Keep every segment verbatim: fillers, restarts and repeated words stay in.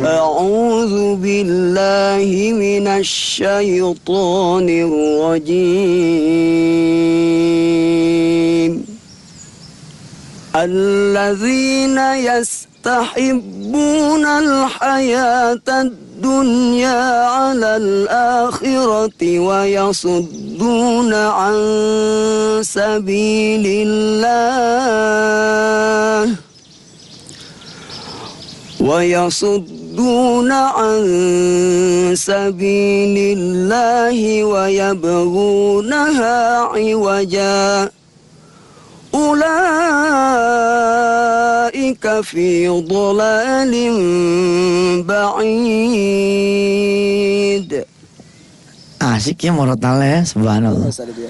A'udzu billahi minasyaitonir rajim. Alladzina yastahibbuna al-hayata ad-dunya 'ala al-akhirati wa yasudduna 'an sabilillah wa yasudduna 'an sabilillahi wa yabghunaha 'iwaja. Ulaika fi dhalalin ba'id. Asik ya murotalnya, subhanallah.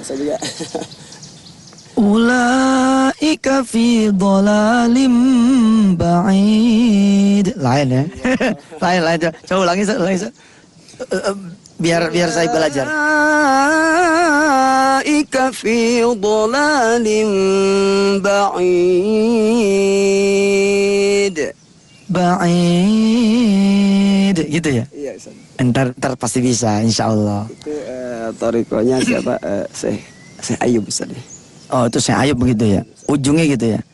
Ulaika fi dhalalin ba'id. Lain ya. Lain lain. Coba ulangi, ulangi. Biar biar saya belajar. Ulaika fi dhalalin ba'id. Ba'id gitu ya? Iya, Ustaz. Entar, entar pasti bisa, insya Allah. Itu uh, torikonya siapa? Uh, Syekh Syekh Ayub, Ustaz. Oh, itu Syekh Ayub begitu ya? Ujungnya gitu ya?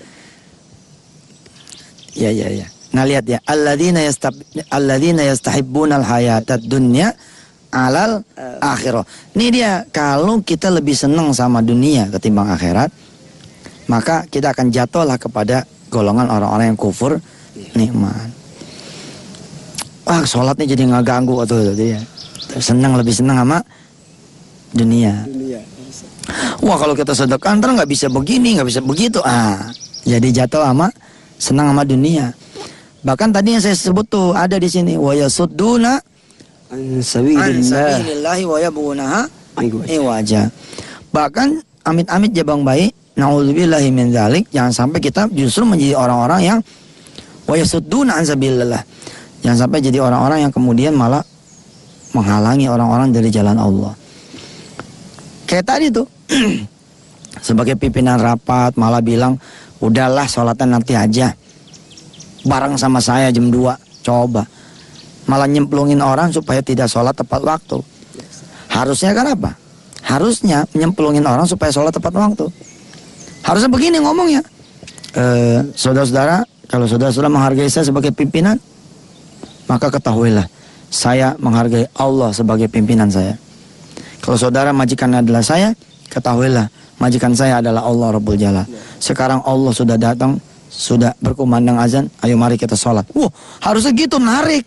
Ya, ya, ya. Nah, lihat ya. Alladzina yastab alladzina yastahibbuna al-hayatad dunya 'alal akhirah. Ini dia, kalau kita lebih senang sama dunia ketimbang akhirat, maka kita akan jatuhlah kepada golongan orang-orang yang kufur nikmat. Wah, sholatnya jadi nggak ganggu atau ya. Senang, lebih senang sama dunia. Dunia. Wah, kalau kita sedekah ntar nggak bisa begini, nggak bisa begitu. Ah, jadi jatuh sama senang sama dunia. Bahkan tadi yang saya sebut tuh ada di sini, wa yasudduna an sabilillahi wa yabghunaha iwaja. Bahkan amit-amit ya Bang Bayi, naudzubillahi min dzalik, jangan sampai kita justru menjadi orang-orang yang wa yasudduna an sabilillah. Jangan sampai jadi orang-orang yang kemudian malah menghalangi orang-orang dari jalan Allah. Kayak tadi tuh sebagai pimpinan rapat malah bilang, udahlah sholatnya nanti aja bareng sama saya jam dua. Coba malah nyemplungin orang supaya tidak sholat tepat waktu. Harusnya kan apa? Harusnya nyemplungin orang supaya sholat tepat waktu. Harusnya begini ngomongnya, e, saudara-saudara, kalau saudara-saudara menghargai saya sebagai pimpinan, maka ketahuilah saya menghargai Allah sebagai pimpinan saya. Kalau saudara majikannya adalah saya, ketahuilah majikan saya adalah Allah Rabbul Jalal. Sekarang Allah sudah datang, sudah berkumandang azan, ayo mari kita sholat. Wah, harusnya gitu, narik.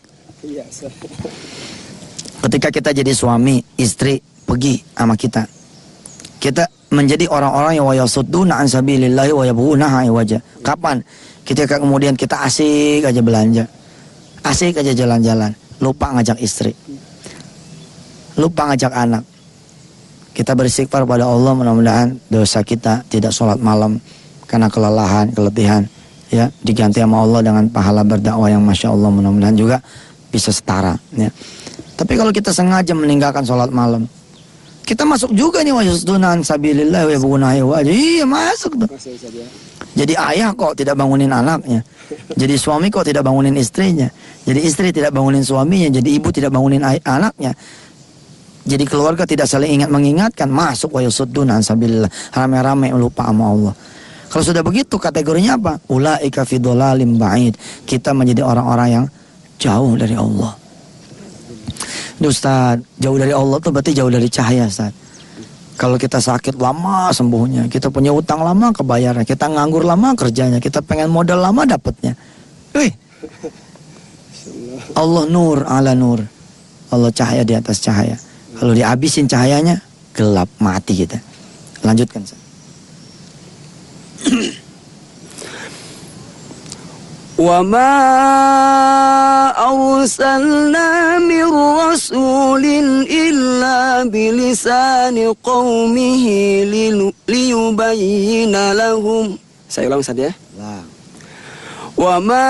Ketika kita jadi suami, istri pergi sama kita, kita menjadi orang-orang yang wa yasudduna an sabilillahi wa yabghunaha iwaja. Kapan? Ketika kemudian kita asik aja belanja, asik aja jalan-jalan, lupa ngajak istri, lupa ngajak anak. Kita beristighfar pada Allah, mudah-mudahan dosa kita tidak sholat malam karena kelelahan, keletihan, ya, diganti sama Allah dengan pahala berdakwah yang masya Allah, mudah-mudahan juga bisa setara, ya. Tapi kalau kita sengaja meninggalkan sholat malam, kita masuk juga nih wa yasudduna an sabilillah wa yabghunaha iwaja. Iya, masuk tuh. Jadi ayah kok tidak bangunin anaknya, jadi suami kok tidak bangunin istrinya, jadi istri tidak bangunin suaminya, jadi ibu tidak bangunin anaknya, jadi keluarga tidak saling ingat mengingatkan, masuk wa yasudduna an sabilillah, rame-rame lupa sama Allah. Kalau sudah begitu kategorinya apa? Ulaika fi dhalalim ba'id. Kita menjadi orang-orang yang jauh dari Allah. Ini Ustaz, jauh dari Allah itu berarti jauh dari cahaya, Ustaz. Kalau kita sakit lama sembuhnya, kita punya utang lama kebayarnya, kita nganggur lama kerjanya, kita pengen modal lama dapatnya. Wih. Allah nur ala nur. Allah cahaya di atas cahaya. Kalau dihabisin cahayanya, gelap, mati kita. Lanjutkan, Ustaz. Wa ma arsalna min rasulin illa bilisani qaumihi liyubayyina lahum. Saya ulang saja ya. Wa ma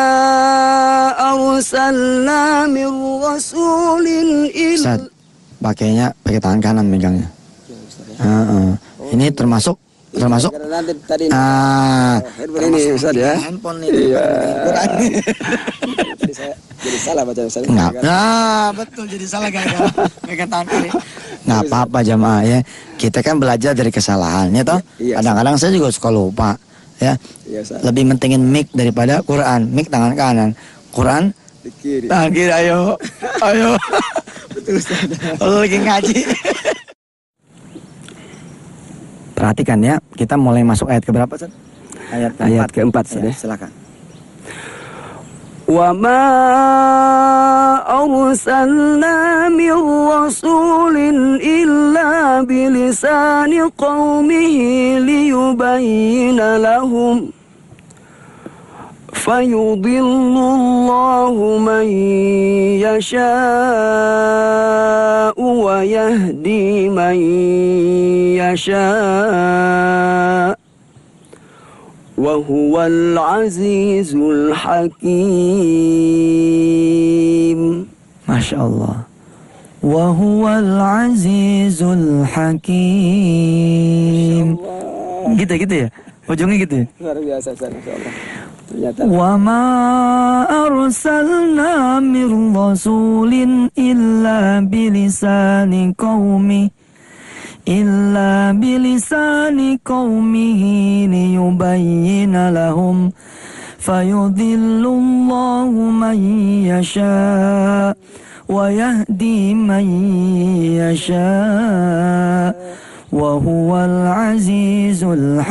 arsalna min rasulin illa. Pakainya pakai tangan kanan megangnya. Uh, uh. Ini termasuk Termasuk? Karena nanti tadi Ah, handphone ini Ustaz ya. Handphone nih. Iya. Quran. Jadi saya jadi salah baca Ustaz. Enggak. Nah, betul jadi salah gara-gara pegang tangan kiri. Nggak apa-apa jamaah ya. Kita kan belajar dari kesalahan ya toh. Iya, Kadang-kadang saya juga suka lupa ya. Iya, Ustaz. Lebih mentingin mic daripada Quran. Mic tangan kanan, Quran Di kiri. tangan kiri. Ayo, ayo. Betul Ustaz. Lo lagi ngaji. Perhatikan ya, kita mulai masuk ayat keberapa, Ustaz? Ayat keempat. Ayat keempat, Ustaz, Ya, ya. silakan. Wa ma arsalna min rasulin illa bilisani qaumihi liyubayyina lahum فيضل الله من يشاء ويهدي من يشاء وهو العزيز الحكيم. Masya Allah. Wahuwal azizul hakim. Gitu gitu ya, ujungnya gitu ya. Luar biasa, Masya Allah. Ternyata. Wa ma arsalna min rasulin illa bilisani qaumi illa bilisani qaumihi liyubayyina lahum fayudhillullahu man yasha wa yahdi man yasha wa huwal azizul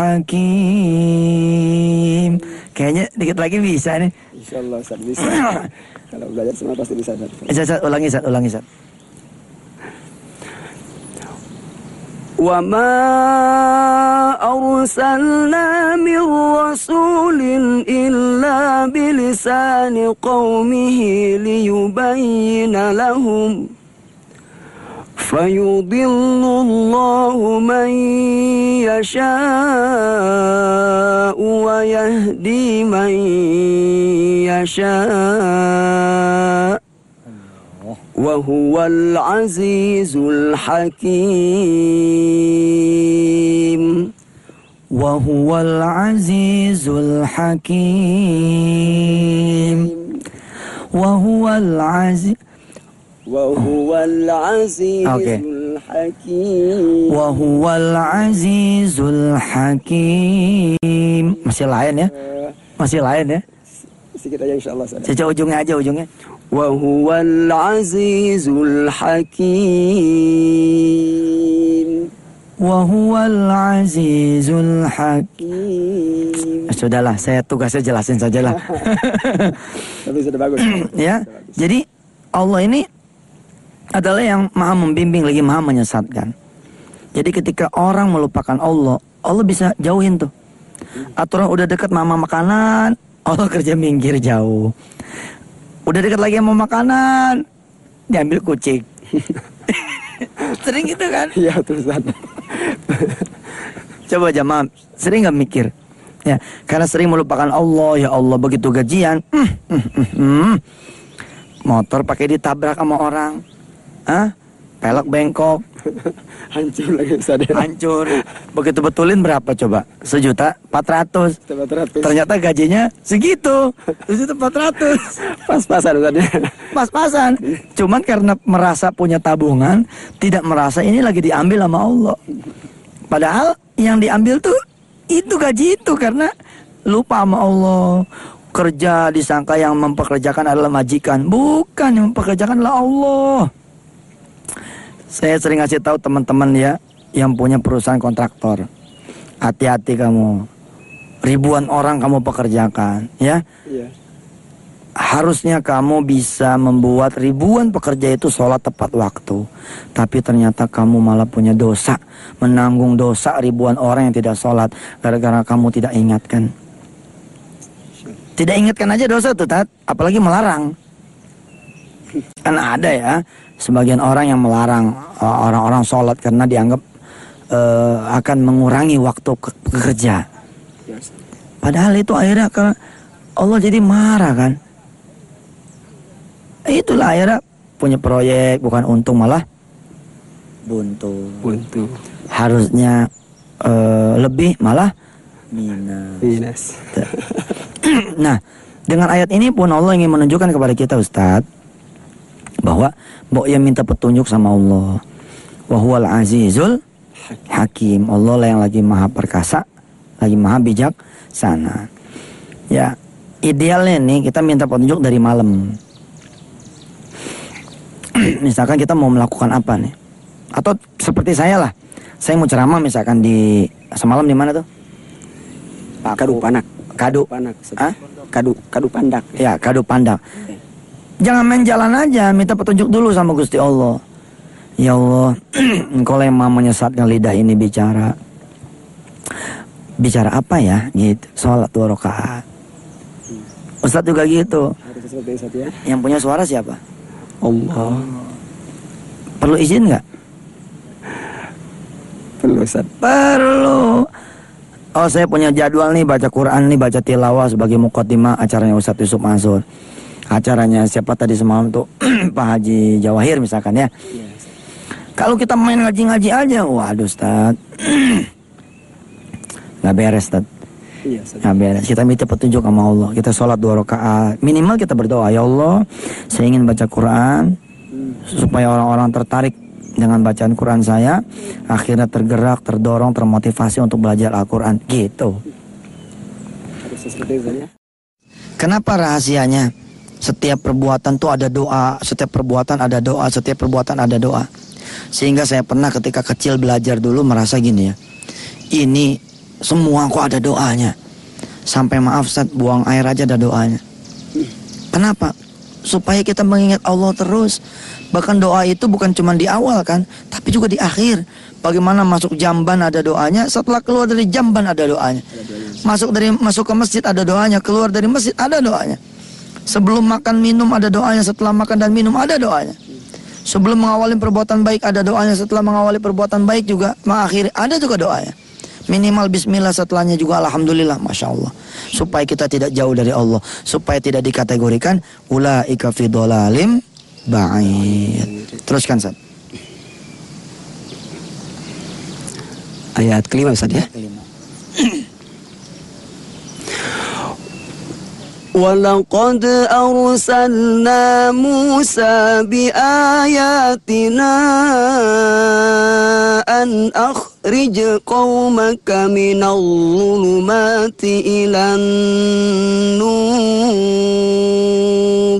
hakim. Kayaknya dikit lagi bisa nih. Insyaallah Ustaz bisa. Kalau belajar semua pasti bisa. Ustaz, Ustaz, ulangi Ustaz, ulangi Ustaz. Wa ma arsalna min rasulin illa bilisani qaumihi liyubayyina lahum فيضل الله من يشاء ويهدي من يشاء وهو العزيز الحكيم. وهو العزيز الحكيم. وهو العزيز Wahuwal azizul Oke. hakim. Wahuwal azizul hakim. Masih lain ya? Masih lain ya? Sedikit aja insyaallah. Caca ujungnya aja ujungnya. Wahuwal azizul hakim. Wahuwal azizul hakim. Sudahlah, saya tugasnya jelasin sajalah. Tapi sudah bagus. Ya, jadi Allah ini adalah yang maha membimbing lagi maha menyesatkan. Jadi ketika orang melupakan Allah, Allah bisa jauhin tuh. Aturan udah dekat mama makanan, Allah kerja minggir jauh. Udah dekat lagi sama makanan, diambil kucing. Sering gitu kan? Iya terus. Coba jamaah, sering nggak mikir? Ya, karena sering melupakan Allah, ya Allah begitu gajian, mm, mm, mm, mm. motor pakai ditabrak sama orang. Hah? Pelek bengkok. Hancur lagi Ustaz. Hancur. Begitu betulin berapa coba? Sejuta empat ratus. Ternyata gajinya segitu. Sejuta empat ratus. Pas-pasan Ustaz. Pas-pasan. Cuman karena merasa punya tabungan, tidak merasa ini lagi diambil sama Allah. Padahal yang diambil tuh itu gaji itu karena lupa sama Allah. Kerja disangka yang mempekerjakan adalah majikan. Bukan, yang mempekerjakan adalah Allah. Saya sering ngasih tahu teman-teman ya yang punya perusahaan kontraktor. Hati-hati kamu. Ribuan orang kamu pekerjakan, ya. Iya. Harusnya kamu bisa membuat ribuan pekerja itu sholat tepat waktu. Tapi ternyata kamu malah punya dosa. Menanggung dosa ribuan orang yang tidak sholat. Gara-gara kamu tidak ingatkan. Tidak ingatkan aja dosa tuh, Tat. Apalagi melarang. Kan ada ya sebagian orang yang melarang orang-orang sholat karena dianggap uh, akan mengurangi waktu ke kerja. Padahal itu akhirnya karena Allah jadi marah kan. Itulah akhirnya punya proyek bukan untung malah buntu. Buntu. Harusnya uh, lebih malah minus. Minus. Nah, dengan ayat ini pun Allah ingin menunjukkan kepada kita Ustadz bahwa mbok yang minta petunjuk sama Allah. Wa huwal azizul hakim. Allah lah yang lagi maha perkasa, lagi maha bijak sana. Ya, idealnya nih kita minta petunjuk dari malam. Misalkan kita mau melakukan apa nih? Atau seperti saya lah. Saya mau ceramah misalkan di semalam di mana tuh? Kadu Panak. Kadu. Panak. Hah? Kadu Kadu Pandak. Ya, Kadu Pandak. Jangan main jalan aja, minta petunjuk dulu sama Gusti Allah. Ya Allah, Engkau yang mau menyesatkan lidah ini bicara. Bicara apa ya? Gitu. Sholat dua rakaat. Ustadz juga gitu. Ya. Yang punya suara siapa? Allah. Perlu izin nggak? Perlu Ustaz. Perlu. Oh, saya punya jadwal nih baca Quran nih, baca tilawah sebagai muqaddimah acaranya Ustadz Yusuf Mansur. Acaranya siapa tadi semalam tuh? Pak Haji Jawahir misalkan ya. Yes. Kalau kita main ngaji-ngaji aja, waduh Ustaz. Nggak beres Ustaz. Iya, Ustaz. Nggak beres. Kita minta petunjuk sama Allah. Kita sholat dua rakaat. Minimal kita berdoa, ya Allah, saya ingin baca Quran hmm. supaya orang-orang tertarik dengan bacaan Quran saya, akhirnya tergerak, terdorong, termotivasi untuk belajar Al-Quran. Gitu. Kenapa rahasianya? Setiap perbuatan tuh ada doa, setiap perbuatan ada doa, setiap perbuatan ada doa. Sehingga saya pernah ketika kecil belajar dulu merasa gini ya, ini semua kok ada doanya. Sampai maaf Ustaz, buang air aja ada doanya. Kenapa? Supaya kita mengingat Allah terus. Bahkan doa itu bukan cuma di awal kan, tapi juga di akhir. Bagaimana masuk jamban ada doanya, setelah keluar dari jamban ada doanya. Masuk dari masuk ke masjid ada doanya, keluar dari masjid ada doanya. Sebelum makan minum ada doanya, setelah makan dan minum ada doanya. Sebelum mengawali perbuatan baik ada doanya, setelah mengawali perbuatan baik juga mengakhiri ada juga doanya. Minimal bismillah, setelahnya juga alhamdulillah, masya Allah. Supaya kita tidak jauh dari Allah, supaya tidak dikategorikan ulaika fi dhalalim ba'id. Teruskan Ustaz. Ayat kelima Ustaz ya. وَلَقَدْ أَرْسَلْنَا مُوسَى بِآيَاتِنَا أَنْ أَخْرِجْ قَوْمَكَ مِنَ الظُّلُمَاتِ إِلَى النُّورِ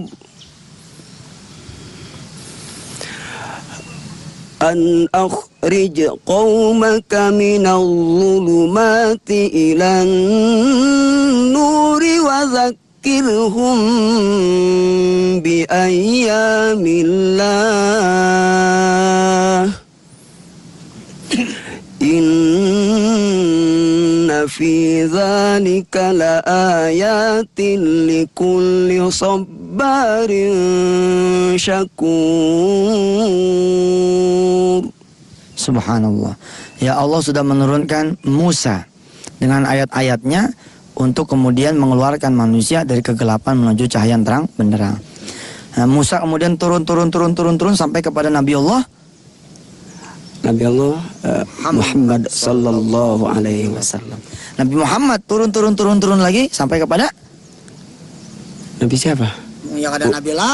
أَنْ أَخْرِجْ قَوْمَكَ مِنَ الظُّلُمَاتِ إِلَى النُّورِ وَذَكِّرْ ذكرهم بأيام الله إن في ذلك لآيات لكل صبار شكور. Subhanallah. Ya Allah sudah menurunkan Musa dengan ayat-ayatnya untuk kemudian mengeluarkan manusia dari kegelapan menuju cahaya yang terang benderang. Nah, Musa kemudian turun turun turun turun turun sampai kepada Nabi Allah Nabi Allah uh, Muhammad sallallahu alaihi wasallam. Nabi Muhammad turun turun turun turun lagi sampai kepada Nabi siapa? Yang ada Nabi lah.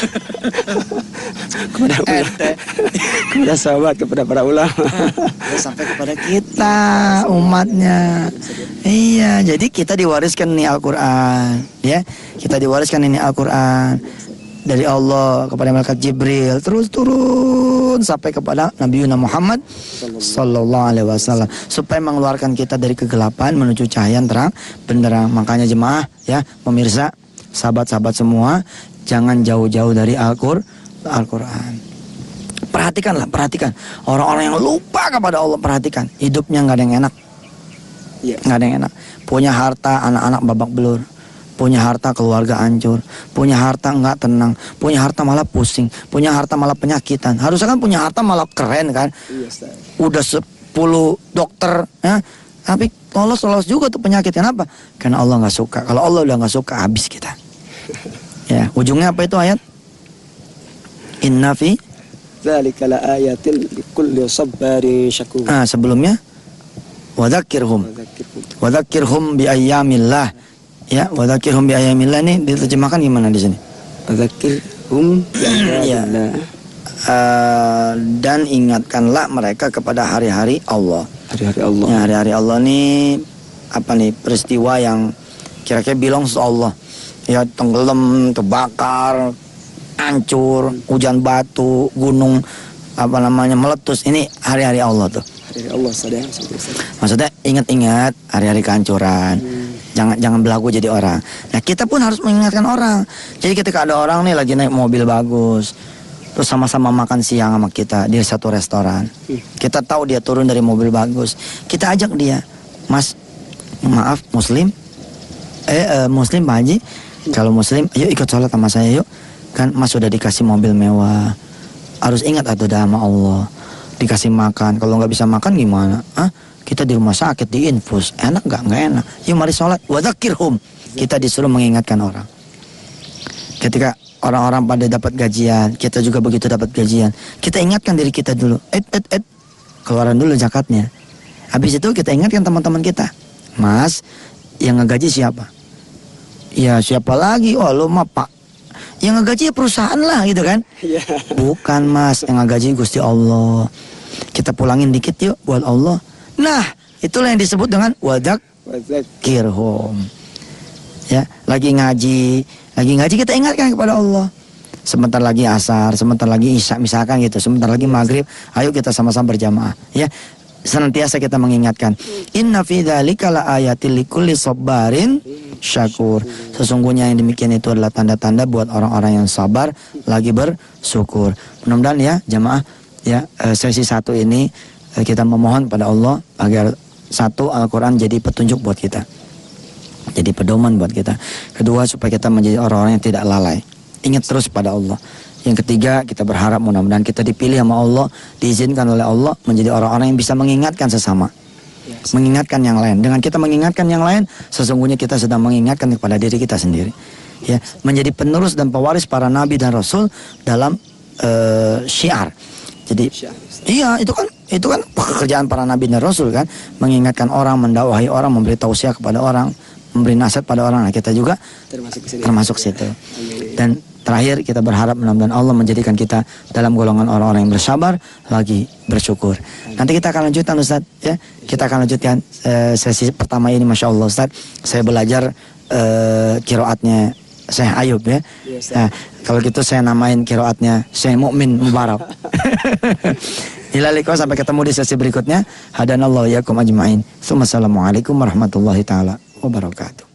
kepada ulama, kepada sahabat, kepada para ulama. Ya, sampai kepada kita umatnya. Iya, jadi kita diwariskan ini Al-Quran, ya. Kita diwariskan ini Al-Quran dari Allah kepada malaikat Jibril, terus turun sampai kepada Nabi Muhammad sallallahu alaihi wasallam, supaya mengeluarkan kita dari kegelapan menuju cahaya yang terang benderang. Makanya jemaah, ya, pemirsa, sahabat-sahabat semua, jangan jauh-jauh dari Al-Qur Al-Quran. Perhatikanlah, perhatikan orang-orang yang lupa kepada Allah. Perhatikan, hidupnya nggak ada yang enak, nggak ada yang enak. Punya harta, anak-anak babak belur. Punya harta, keluarga hancur. Punya harta nggak tenang. Punya harta malah pusing. Punya harta malah penyakitan. Harusnya kan punya harta malah keren kan. Udah sepuluh dokter, ya, tapi lolos-lolos juga tuh penyakit. Kenapa? Karena Allah nggak suka. Kalau Allah udah nggak suka, habis kita. Ya, ujungnya apa itu ayat? Inna fi dzalika laayatin likulli sabbarin syakur. Ah, sebelumnya Wadzakirhum. Wadzakirhum. Wadzakirhum bi ayyamillah. Ya, wadzakirhum bi ayyamillah ini diterjemahkan gimana di sini? Wadzakirhum bi ayyamillah. Uh, dan ingatkanlah mereka kepada hari-hari Allah. Hari-hari Allah. Ya, hari-hari Allah ini apa nih, peristiwa yang kira-kira belongs to Allah. Ya, tenggelam, terbakar, hancur, hujan batu, gunung apa namanya meletus. Ini hari-hari Allah tuh. Hari-hari Allah sadar. Maksudnya ingat-ingat hari-hari kehancuran. Hmm. Jangan jangan berlaku jadi orang. Nah, kita pun harus mengingatkan orang. Jadi ketika ada orang nih lagi naik mobil bagus, terus sama-sama makan siang sama kita di satu restoran. Hmm. Kita tahu dia turun dari mobil bagus. Kita ajak dia, Mas, maaf Muslim, eh, eh Muslim Pak Haji, hmm. kalau Muslim, ayo ikut sholat sama saya yuk. Kan Mas sudah dikasih mobil mewah, harus ingat atau sama Allah. Dikasih makan, kalau nggak bisa makan gimana? Ah, kita di rumah sakit di infus, enak nggak? Nggak enak. Yuk mari sholat. Wadzakirhum. Kita disuruh mengingatkan orang. Ketika orang-orang pada dapat gajian, kita juga begitu dapat gajian. Kita ingatkan diri kita dulu. Et, et, et. Keluaran dulu zakatnya. Habis itu kita ingatkan teman-teman kita. Mas, yang ngegaji siapa? Ya siapa lagi? Oh lo mah Pak. Yang ngegaji ya perusahaan lah gitu kan. Yeah. Bukan Mas, yang ngegaji Gusti Allah. Kita pulangin dikit yuk buat Allah. Nah, itulah yang disebut dengan wadzakirhum. Ya, lagi ngaji, lagi ngaji kita ingatkan kepada Allah. Sebentar lagi asar, sebentar lagi isya misalkan gitu, sebentar lagi maghrib, ayo kita sama-sama berjamaah. Ya, senantiasa kita mengingatkan. Inna fi dzalika laayatil likulli sabarin syakur. Sesungguhnya yang demikian itu adalah tanda-tanda buat orang-orang yang sabar lagi bersyukur. Mudah-mudahan ya jamaah ya sesi satu ini kita memohon pada Allah agar satu Al-Quran jadi petunjuk buat kita, jadi pedoman buat kita. Kedua, supaya kita menjadi orang-orang yang tidak lalai, ingat terus pada Allah. Yang ketiga, kita berharap mudah-mudahan kita dipilih sama Allah, diizinkan oleh Allah menjadi orang-orang yang bisa mengingatkan sesama, yes. mengingatkan yang lain. Dengan kita mengingatkan yang lain, sesungguhnya kita sedang mengingatkan kepada diri kita sendiri. Ya, menjadi penerus dan pewaris para nabi dan rasul dalam uh, syiar. Jadi, iya itu kan itu kan pekerjaan para nabi dan rasul kan, mengingatkan orang, mendakwahi orang, memberi tausiah kepada orang, memberi nasihat pada orang. Nah, kita juga termasuk situ. Termasuk situ. Dan terakhir kita berharap mudah-mudahan Allah menjadikan kita dalam golongan orang-orang yang bersabar lagi bersyukur. Nanti kita akan lanjutkan Ustaz ya. Kita akan lanjutkan uh, sesi pertama ini. Masya Allah Ustaz, saya belajar uh, kiroatnya Syekh Ayub ya. Nah, kalau gitu saya namain kiroatnya Syekh Mukmin Mubarak. Ilaliko, sampai ketemu di sesi berikutnya. Hadanallahu yakum ajma'in. Assalamualaikum warahmatullahi taala wabarakatuh.